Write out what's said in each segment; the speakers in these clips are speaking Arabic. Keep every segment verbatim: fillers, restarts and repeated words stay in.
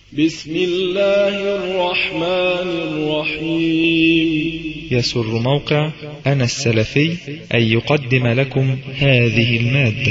بسم الله الرحمن الرحيم. يسر موقع أنا السلفي أن يقدم لكم هذه المادة.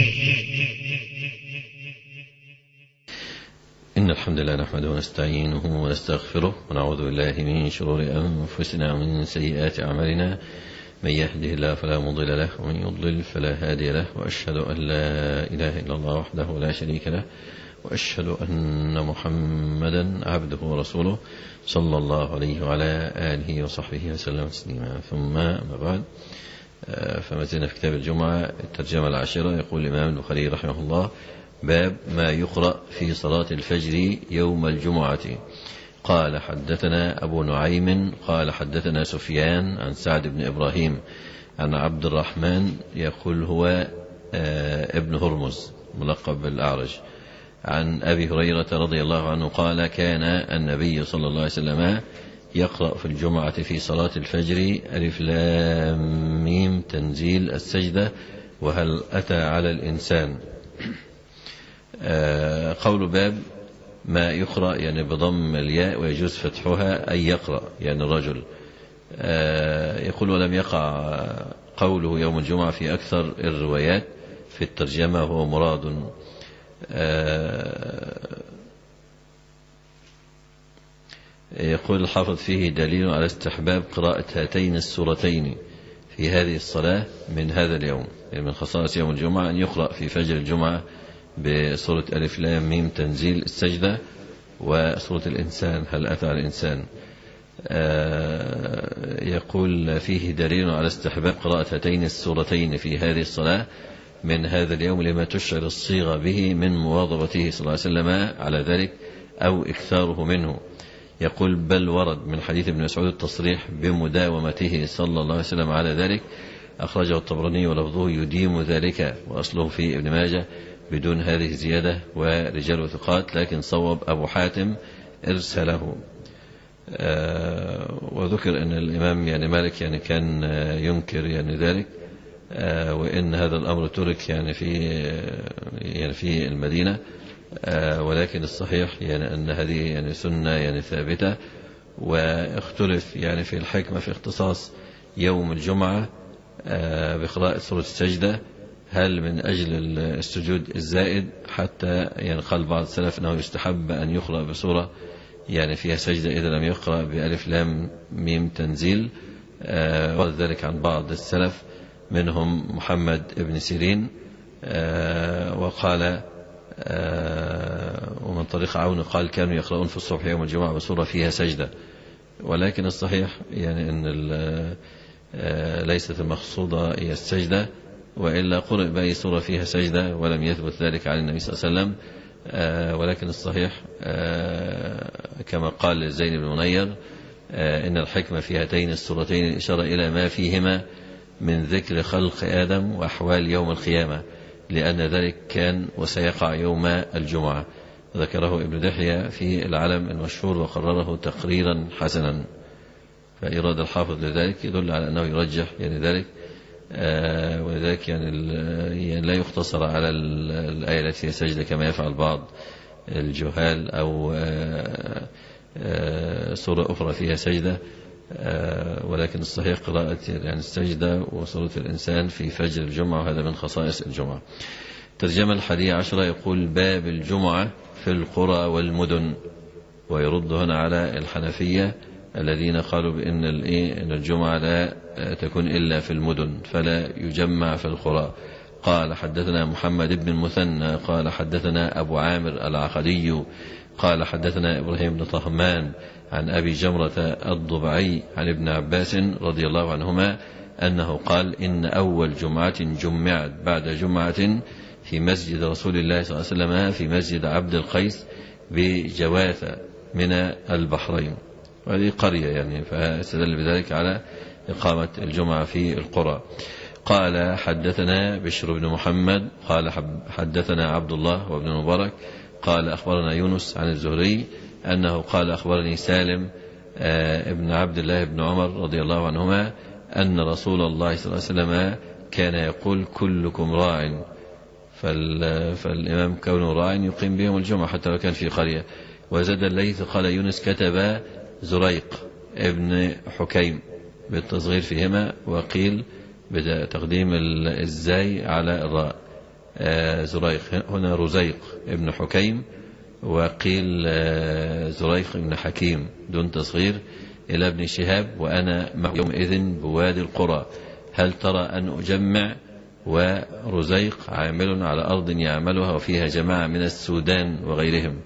إن الحمد لله نحمده ونستعينه ونستغفره ونعوذ بالله من شرور أنفسنا ومن سيئات أعمالنا، من يهده الله فلا مضل له ومن يضلل فلا هادي له، وأشهد أن لا إله إلا الله وحده لا شريك له، وأشهد أن محمدا عبده ورسوله صلى الله عليه وعلى آله وصحبه وسلم تسليما. ثم ما بعد، فما زلنا في كتاب الجمعة الترجمة العاشرة. يقول الإمام البخاري رحمه الله: باب ما يقرأ في صلاة الفجر يوم الجمعة. قال: حدثنا أبو نعيم قال حدثنا سفيان عن سعد بن إبراهيم عن عبد الرحمن، يقول هو ابن هرمز ملقب بالأعرج، عن أبي هريرة رضي الله عنه قال: كان النبي صلى الله عليه وسلم يقرأ في الجمعة في صلاة الفجر ألف لام ميم تنزيل السجدة وهل أتى على الإنسان. قول باب ما يقرأ يعني بضم الياء ويجوز فتحها أي يقرأ يعني الرجل. يقول: ولم يقع قوله يوم الجمعة في أكثر الروايات في الترجمة وهو مراد. يقول الحافظ: فيه دليل على استحباب قراءة هاتين السورتين في هذه الصلاة من هذا اليوم. يعني من خصائص يوم الجمعة أن يقرأ في فجر الجمعة بسورة ألف لام ميم تنزيل السجدة وسورة الإنسان هل أتى على الإنسان. يقول: فيه دليل على استحباب قراءة هاتين السورتين في هذه الصلاة من هذا اليوم لما تشعر الصيغة به من مواظبته صلى الله عليه وسلم على ذلك أو إكثاره منه. يقول: بل ورد من حديث ابن مسعود التصريح بمداومته صلى الله عليه وسلم على ذلك، أخرجه الطبراني ولفظه يديم ذلك، وأصله في ابن ماجه بدون هذه الزيادة ورجال ثقات، لكن صوب أبو حاتم إرسله. وذكر أن الإمام يعني مالك يعني كان ينكر يعني ذلك، وإن هذا الأمر ترك يعني في يعني في المدينة، ولكن الصحيح يعني أن هذه يعني سنة يعني ثابتة. واختلف يعني في الحكمة في اختصاص يوم الجمعة بقراءة سورة السجدة، هل من أجل السجود الزائد حتى يعني قال بعض السلف أنه يستحب أن يقرأ بسورة يعني فيها سجدة إذا لم يقرأ بألف لام ميم تنزيل. ورد ذلك عن بعض السلف منهم محمد بن سيرين، وقال ومن طريق عون قال: كانوا يقرؤون في الصبح يوم الجمعة بسورة فيها سجدة. ولكن الصحيح يعني أن ليست المقصودة هي السجدة، وإلا قرئ بأي سورة فيها سجدة ولم يثبت ذلك عن النبي صلى الله عليه وسلم. ولكن الصحيح كما قال زين بن منير: إن الحكمة في هاتين السورتين الإشارة إلى ما فيهما من ذكر خلق آدم وأحوال يوم القيامة، لأن ذلك كان وسيقع يوم الجمعة. ذكره ابن دحية في العلم المشهور وقرره تقريرا حسنا. فإرادة الحافظ لذلك يدل على أنه يرجح يعني ذلك، ولذلك يعني لا يختصر على الآية التي هي سجدة كما يفعل بعض الجهال، أو سورة أخرى فيها سجدة، ولكن الصحيح قراءة يعني السجدة وسورة الإنسان في فجر الجمعة، وهذا من خصائص الجمعة. ترجمة الحادية عشرة. يقول: باب الجمعة في القرى والمدن. ويرد هنا على الحنفية الذين قالوا بأن إن الجمعة لا تكون إلا في المدن فلا يجمع في القرى. قال: حدثنا محمد بن المثنى قال حدثنا أبو عامر العقدي قال حدثنا إبراهيم بن طهمان عن أبي جمرة الضبعي عن ابن عباس رضي الله عنهما أنه قال: إن أول جمعة جمعت بعد جمعة في مسجد رسول الله صلى الله عليه وسلم في مسجد عبد القيس بجواثة من البحرين. وهذه قرية يعني، فاستدل بذلك على إقامة الجمعة في القرى. قال: حدثنا بشر بن محمد قال حدثنا عبد الله وابن المبارك قال أخبرنا يونس عن الزهري أنه قال: أخبرني سالم ابن عبد الله بن عمر رضي الله عنهما أن رسول الله صلى الله عليه وسلم كان يقول: كلكم راع. فالإمام كونه راع يقيم بهم الجمعة حتى لو كان في قرية. وزاد الليث قال يونس كتب زريق ابن حكيم بالتصغير فيهما، وقيل بتقديم الزاي على الراء. زريق هنا رزيق ابن حكيم، وقيل زريق ابن حكيم دون تصغير. إلى ابن شهاب وأنا يومئذ بوادي القرى هل ترى أن أجمع؟ ورزيق عامل على أرض يعملها وفيها جماعة من السودان وغيرهم.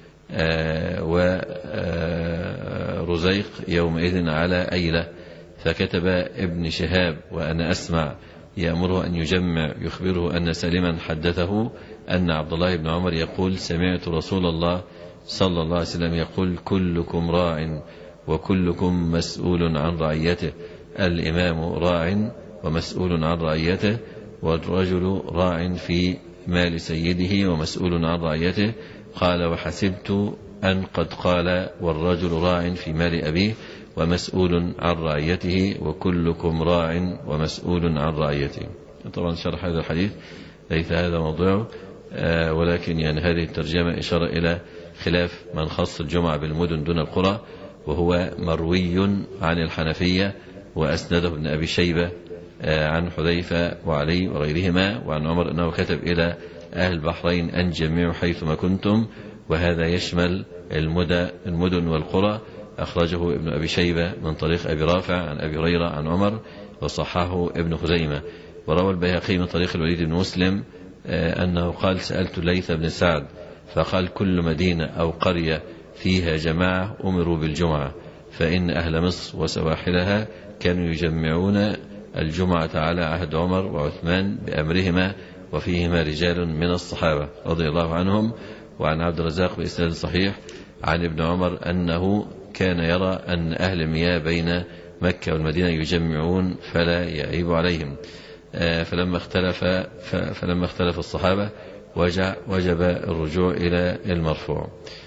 ورزيق يومئذ على أيلة. فكتب ابن شهاب وأنا أسمع يأمره أن يجمع، يخبره أن سالما حدثه أن عبد الله بن عمر يقول سمعت رسول الله صلى الله عليه وسلم يقول كلكم راع وكلكم مسؤول عن رعيته، الإمام راع ومسؤول عن رعيته، والرجل راع في مال سيده ومسؤول عن رعيته. قال وحسبت أن قد قال والرجل راع في مال أبيه ومسؤول عن رعيته وكلكم راع ومسؤول عن رعيته. طبعا شرح هذا الحديث ليس هذا موضوعه، آه ولكن يعني هذه الترجمة إشارة إلى خلاف من خص الجمعة بالمدن دون القرى، وهو مروي عن الحنفية وأسنده ابن أبي شيبة آه عن حذيفة وعلي وغيرهما وعن عمر أنه كتب إلى أهل البحرين أن جمعوا حيثما كنتم، وهذا يشمل المدن والقرى. أخرجه ابن أبي شيبة من طريق أبي رافع عن أبي هريرة عن عمر، وصححه ابن خزيمة. وروى البيهقي من طريق الوليد بن مسلم أنه قال سألت الليث بن سعد فقال كل مدينة أو قرية فيها جماعة أمروا بالجمعة، فإن أهل مصر وسواحلها كانوا يجمعون الجمعة على عهد عمر وعثمان بأمرهما، وفيهما رجال من الصحابة رضي الله عنهم. وعن عبد الرزاق بإسناد صحيح عن ابن عمر أنه كان يرى أن أهل المياه بين مكة والمدينة يجمعون فلا يعيب عليهم. فلما اختلف فلما اختلف الصحابة وجب الرجوع إلى المرفوع.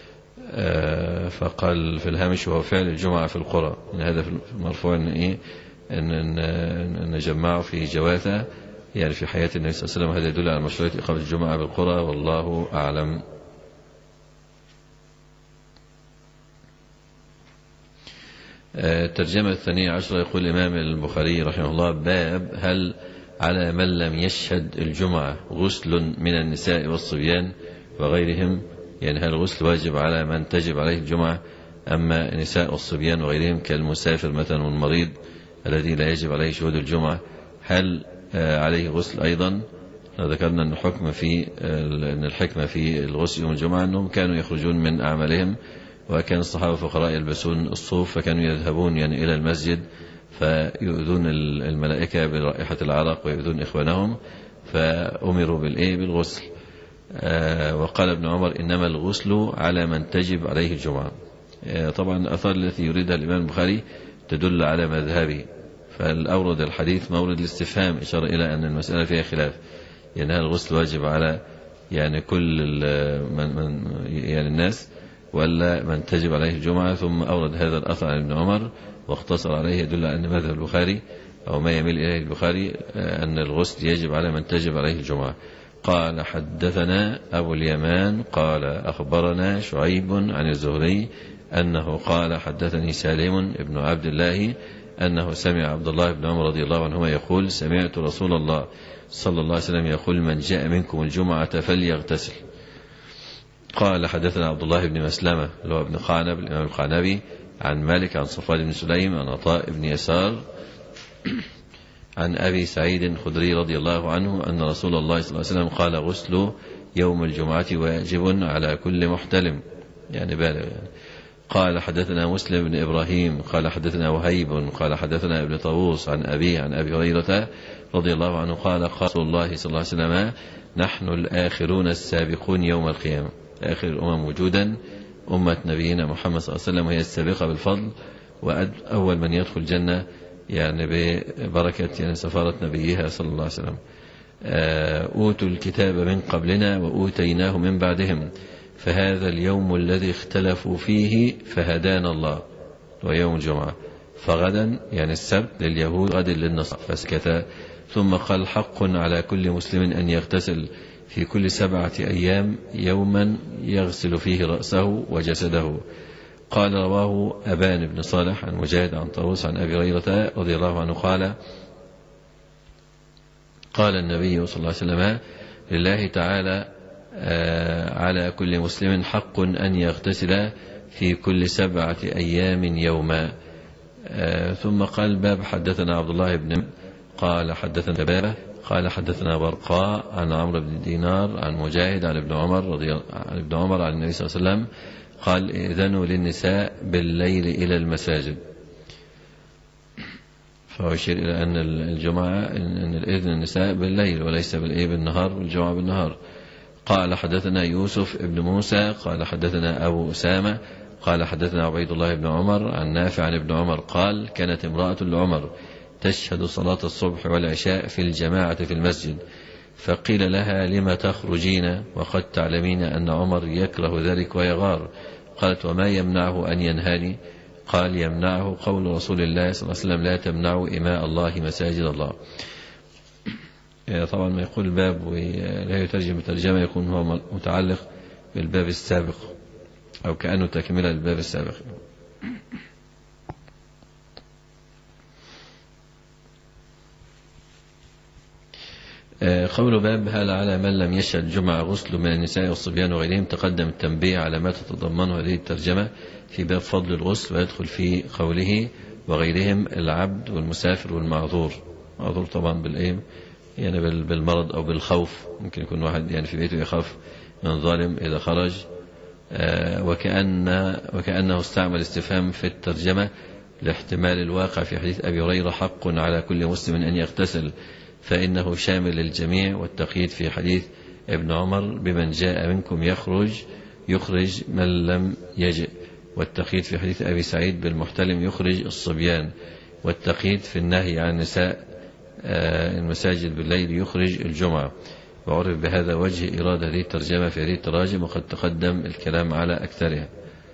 فقال في الهامش وهو فعل الجمعة في القرى، إن هذا في المرفوع إن إيه أن نجمعه في جواثة يعني في حياة النبي صلى الله عليه وسلم. هذا يدل على مشروعية إقامة الجمعة بالقرى، والله أعلم. الترجمة الثانية عشرة يقول الإمام البخاري رحمه الله باب هل على من لم يشهد الجمعة غسل من النساء والصبيان وغيرهم؟ يعني هل الغسل واجب على من تجب عليه الجمعة، أما النساء والصبيان وغيرهم كالمسافر مثلا والمريض الذي لا يجب عليه شهود الجمعة هل عليه غسل أيضا؟ ذكرنا أن الحكم في أن الحكمة في الغسل يوم الجمعة أنهم كانوا يخرجون من أعمالهم، وكان الصحابة فقراء يلبسون الصوف، فكانوا يذهبون يعني إلى المسجد فيؤذون الملائكة برائحة العرق ويؤذون إخوانهم، فأمروا بالإيه بالغسل. آه وقال ابن عمر إنما الغسل على من تجب عليه الجمعة. آه طبعا الأثار التي يريدها الإمام البخاري تدل على مذهبه، فالأورد الحديث مورد الاستفهام إشارة إلى أن المسألة فيها خلاف، يعني هل الغسل واجب على يعني كل من من يعني الناس ولا من تجب عليه الجمعة؟ ثم أورد هذا الأثر عن ابن عمر واختصر عليه، يدل على أن مذهب البخاري أو ما يميل إليه البخاري أن الغسل يجب على من تجب عليه الجمعة. قال حدثنا أبو اليمان قال أخبرنا شعيب عن الزهري أنه قال حدثني سالم ابن عبد الله أنه سمع عبد الله بن عمر رضي الله عنهما يقول سمعت رسول الله صلى الله عليه وسلم يقول من جاء منكم الجمعة فليغتسل. قال حدثنا عبد الله بن مسلمة اللي هو ابن قعنب الإمام القعنبي عن مالك عن صفوان بن سليم عن عطاء بن يسار عن أبي سعيد الخدري رضي الله عنه أن رسول الله صلى الله عليه وسلم قال غسل يوم الجمعة واجب على كل محتلم، يعني بالغ يعني. قال حدثنا مسلم بن إبراهيم قال حدثنا وهيب قال حدثنا ابن طاووس عن أبيه عن أبي هريرة رضي الله عنه قال قال رسول الله صلى الله عليه وسلم نحن الآخرون السابقون يوم القيامة، آخر الأمم وجودا أمة نبينا محمد صلى الله عليه وسلم، وهي السابقة بالفضل وأول من يدخل الجنة يعني ببركة يعني سفارة نبيها صلى الله عليه وسلم. أوتوا الكتاب من قبلنا وأوتيناه من بعدهم، فهذا اليوم الذي اختلفوا فيه فهدانا الله ويوم الجمعة، فغدا يعني السبت لليهود غد للنصارى، فسكت. ثم قال حق على كل مسلم أن يغتسل في كل سبعة أيام يوما يغسل فيه رأسه وجسده. قال رواه أبان بن صالح عن مجاهد عن طاووس عن أبي هريرة رضي الله عنه قال قال النبي صلى الله عليه وسلم لله تعالى على كل مسلم حق أن يغتسل في كل سبعة أيام يوما. ثم قال باب حدثنا عبد الله بن قال حدثنا بابه قال حدثنا برقاء عن عمرو بن دينار عن مجاهد عن ابن عمر رضي عن ابن عمر عن النبي صلى الله عليه وسلم قال إذنوا للنساء بالليل إلى المساجد. فهو يشير إلى أن الجمعة أن الإذن النساء بالليل وليس بالإيه بالنهار والجمعة بالنهار. قال حدثنا يوسف ابن موسى قال حدثنا أبو أسامة قال حدثنا عبيد الله بن عمر عن نافع عن ابن عمر قال كانت امرأة لعمر تشهد صلاة الصبح والعشاء في الجماعة في المسجد فقيل لها لما تخرجين وقد تعلمين أن عمر يكره ذلك ويغار. قالت وما يمنعه أن ينهاني؟ قال يمنعه قول رسول الله صلى الله عليه وسلم لا تمنعوا إماء الله مساجد الله. طبعا ما يقول الباب ولا يترجم ترجمة يكون هو متعلق بالباب السابق أو كأنه تكملة للباب السابق. قول باب هل على من لم يشهد جمعة غسل من النساء والصبيان وغيرهم. تقدم التنبيه على ما تتضمنه هذه الترجمة في باب فضل الغسل ويدخل في قوله وغيرهم العبد والمسافر والمعذور. معذور طبعا بالإيه يعني بالمرض أو بالخوف. ممكن يكون واحد يعني في بيته يخاف من ظالم إذا خرج. وكأن وكأنه استعمل استفهام في الترجمة لاحتمال الواقع في حديث أبي هريرة حق على كل مسلم أن يغتسل فإنه شامل للجميع. والتقييد في حديث ابن عمر بمن جاء منكم يخرج يخرج من لم يجئ. والتقييد في حديث أبي سعيد بالمحتلم يخرج الصبيان. والتقييد في النهي عن النساء المساجد بالليل يخرج الجمعة. وعرف بهذا وجه إرادة هذه الترجمة في هذه التراجم وقد تقدم الكلام على أكثرها.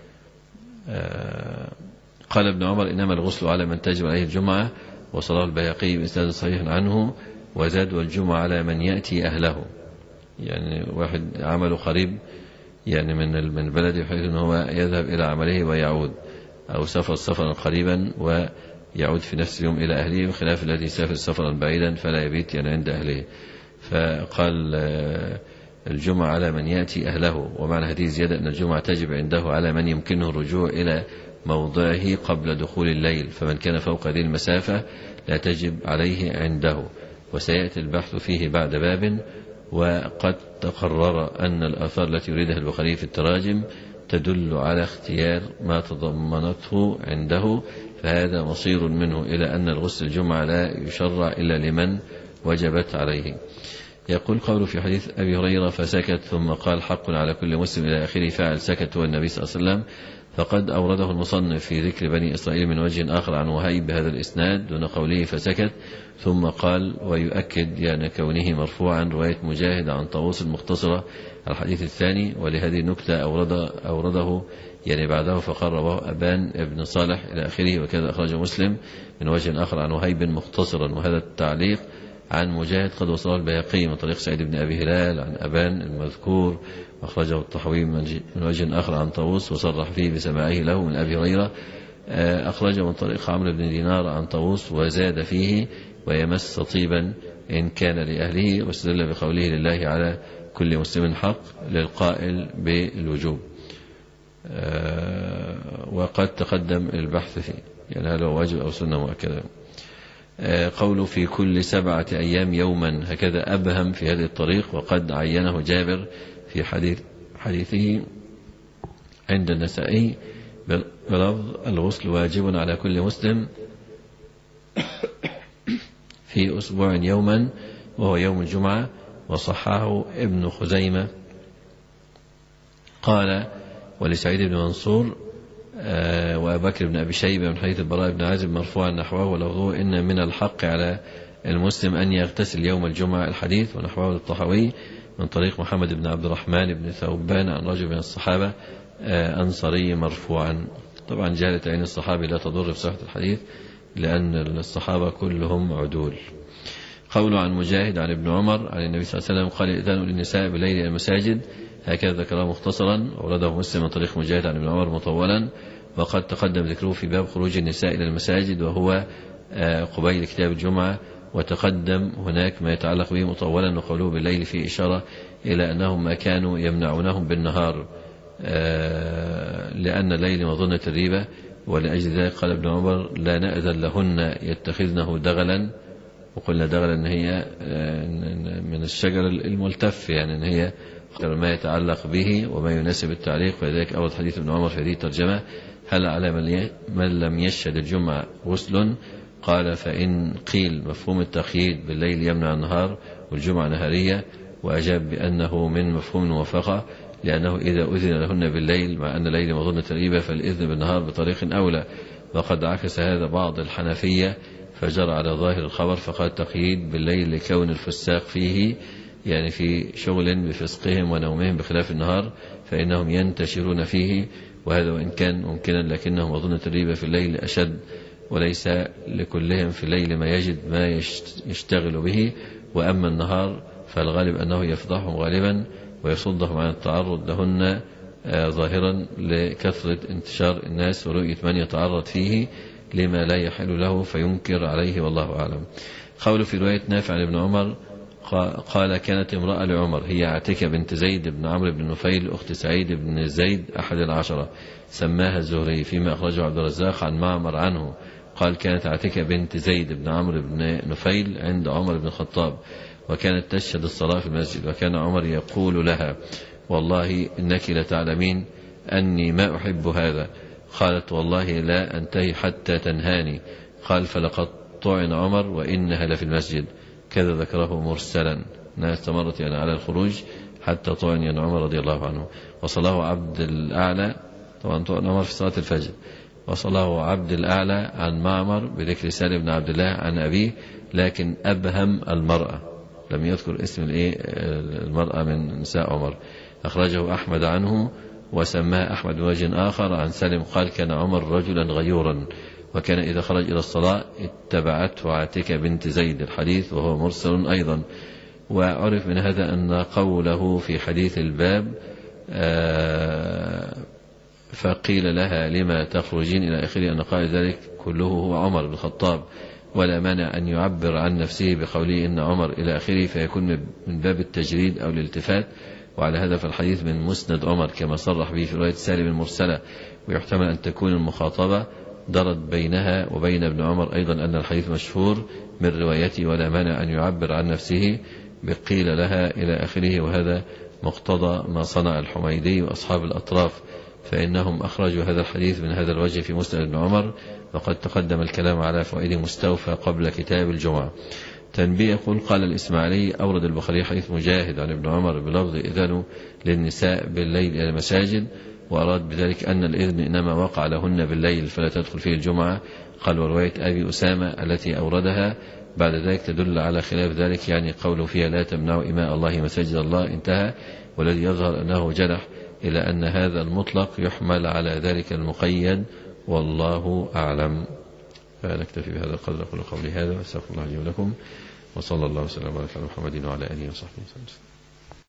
قال ابن عمر إنما الغسل على من تجب عليه الجمعة وصلاه البيهقي بإسناد صحيح عنه وزاد والجمعة على من يأتي أهله. يعني واحد عمله قريب يعني من من البلد بحيث أنه هو يذهب إلى عمله ويعود أو سافر سفرا قريبا ويعود في نفس اليوم إلى أهله بخلاف الذي سافر سفرا بعيدا فلا يبيت يعني عند أهله. فقال الجمعة على من يأتي أهله. ومعنى هذه زيادة أن الجمعة تجب عنده على من يمكنه الرجوع إلى موضعه قبل دخول الليل فمن كان فوق هذه المسافة لا تجب عليه عنده. وسيأتي البحث فيه بعد باب. وقد تقرر أن الآثار التي يريدها البخاري في التراجم تدل على اختيار ما تضمنته عنده فهذا مصير منه إلى أن الغسل الجمعة لا يشرع إلا لمن وجبت عليه. يقول قوله في حديث أبي هريرة فسكت ثم قال حق على كل مسلم إلى آخره فعل سكت هو النبي صلى الله عليه وسلم. فقد أورده المصنف في ذكر بني إسرائيل من وجه آخر عن وهيب بهذا الإسناد دون قوله فسكت ثم قال ويؤكد يعني كونه مرفوعا رواية مجاهد عن طاووس المختصرة الحديث الثاني. ولهذه النكتة أورد أورده يعني بعده فقال رواه أبان ابن صالح إلى آخره وكذا أخرج مسلم من وجه آخر عن وهيب مختصرا. وهذا التعليق عن مجاهد قد وصله البيهقي من طريق سعيد بن أبي هلال عن أبان المذكور أخرجه الطحاوي من وجه آخر عن طاووس وصرح فيه بسماعه له من أبي هريرة. أخرجه من طريق عمرو بن دينار عن طاووس وزاد فيه ويمس طيبا إن كان لأهله. واستدل بقوله لله على كل مسلم حق للقائل بالوجوب. وقد تقدم البحث فيه يعني هل هو واجب أو سنة مؤكدة. قوله في كل سبعة أيام يوما هكذا أبهم في هذه الطريق. وقد عينه جابر في حديث حديثه عند النسائي بلفظ الغسل واجب على كل مسلم في أسبوع يوما وهو يوم الجمعة. وصححه ابن خزيمة. قال ولسعيد بن منصور وأبو بكر بن أبي شيبة من حديث البراء بن عازب مرفوعا نحوه ولفظه إن من الحق على المسلم أن يغتسل يوم الجمعة الحديث. ونحوه الطحاوي من طريق محمد بن عبد الرحمن بن ثوبان عن رجل من الصحابة أنصاري مرفوعا. طبعا جهالة عين الصحابي لا تضر في صحة الحديث لأن الصحابة كلهم عدول. قوله عن مجاهد عن ابن عمر عن النبي صلى الله عليه وسلم قال إذن للنساء بالليل إلى المساجد، هكذا ذكره مختصرا، ورده مسلم من طريق مجاهد عن ابن عمر مطولا، وقد تقدم ذكره في باب خروج النساء إلى المساجد وهو قبيل كتاب الجمعة، وتقدم هناك ما يتعلق به مطولا، وقوله بالليل فيه إشارة إلى أنهم ما كانوا يمنعونهم بالنهار لأن الليل مظنة الريبة، ولأجل ذلك قال ابن عمر لا نأذن لهن يتخذنه دغلا، وقلنا دغلا أن هي من الشجر الملتف، يعني أن هي ما يتعلق به وما يناسب التعليق. ولذلك أول حديث ابن عمر في هذه الترجمة هل على من لم يشهد الجمعة غسل؟ قال فإن قيل مفهوم التقييد بالليل يمنع النهار والجمعة نهارية، وأجاب بأنه من مفهوم الموافقة، لأنه إذا أذن لهن بالليل مع أن الليل مظنة الريبة فالإذن بالنهار بطريق أولى. وقد عكس هذا بعض الحنفية فجرى على ظاهر الخبر فقال تقييد بالليل لكون الفساق فيه، يعني في شغل بفسقهم ونومهم بخلاف النهار فإنهم ينتشرون فيه، وهذا وإن كان ممكنا لكنه مظنة الريبة في الليل أشد، وليس لكلهم في الليل ما يجد ما يشتغل به، وأما النهار فالغالب أنه يفضحهم غالبا ويصدهم عن التعرض لهن ظاهرا لكثرة انتشار الناس ورؤية من يتعرض فيه لما لا يحل له فينكر عليه، والله أعلم. قول في رواية نافع عن ابن عمر قال كانت امرأة لعمر هي عتيكة بنت زيد بن عمرو بن نفيل أخت سعيد بن زيد أحد العشرة، سماها الزهري، فيما أخرجه عبد الرزاق عن معمر عنه قال كانت عتيكة بنت زيد بن عمرو بن نفيل عند عمر بن الخطاب، وكانت تشهد الصلاة في المسجد، وكان عمر يقول لها والله إنك لتعلمين أني ما أحب هذا، قالت والله لا أنتهي حتى تنهاني، قال فلقد طعن عمر وإنها لفي المسجد، كذا ذكره مرسلا، أنها استمرت يعني على الخروج حتى طعن يعني عمر رضي الله عنه. وصله عبد الأعلى، طبعا طعن عمر في صلاة الفجر، وصله عبد الأعلى عن معمر بذكر سالم بن عبد الله عن أبيه، لكن أبهم المرأة، لم يذكر اسم المرأة من نساء عمر. أخرجه أحمد عنه وسماه أحمد بوجه آخر عن سالم قال كان عمر رجلا غيورا، وكان إذا خرج إلى الصلاة اتبعته عاتكة بنت زيد، الحديث وهو مرسل أيضا. وعرف من هذا أن قوله في حديث الباب فقيل لها لما تخرجين إلى آخره أن قال ذلك كله هو عمر بن الخطاب، ولا مانع أن يعبر عن نفسه بقوله إن عمر إلى آخره فيكون من باب التجريد أو الالتفات، وعلى هذا فالحديث من مسند عمر كما صرح به في رواية سالم المرسلة، ويحتمل أن تكون المخاطبة درت بينها وبين ابن عمر أيضا أن الحديث مشهور من روايته، ولا مانع أن يعبر عن نفسه بقيل لها إلى آخره، وهذا مقتضى ما صنع الحميدي وأصحاب الأطراف، فإنهم أخرجوا هذا الحديث من هذا الوجه في مسند ابن عمر، وقد تقدم الكلام على فوائد مستوفى قبل كتاب الجمعة. تنبيه يقول قال الإسماعيلي أورد البخاري حديث مجاهد عن ابن عمر بلفظ إذن للنساء بالليل إلى المساجد، وأراد بذلك أن الإذن إنما وقع لهن بالليل فلا تدخل فيه الجمعة. قال ورواية أبي أسامة التي أوردها بعد ذلك تدل على خلاف ذلك، يعني قوله فيها لا تمنعوا إماء الله مساجد الله انتهى، والذي يظهر أنه جنح إلى أن هذا المطلق يحمل على ذلك المقيد، والله أعلم. فنكتفي بهذا القدر، أقول قولي هذا وأستغفر الله لي ولكم، وصلى الله وسلم على محمد وعلى آله وصحبه وسلم.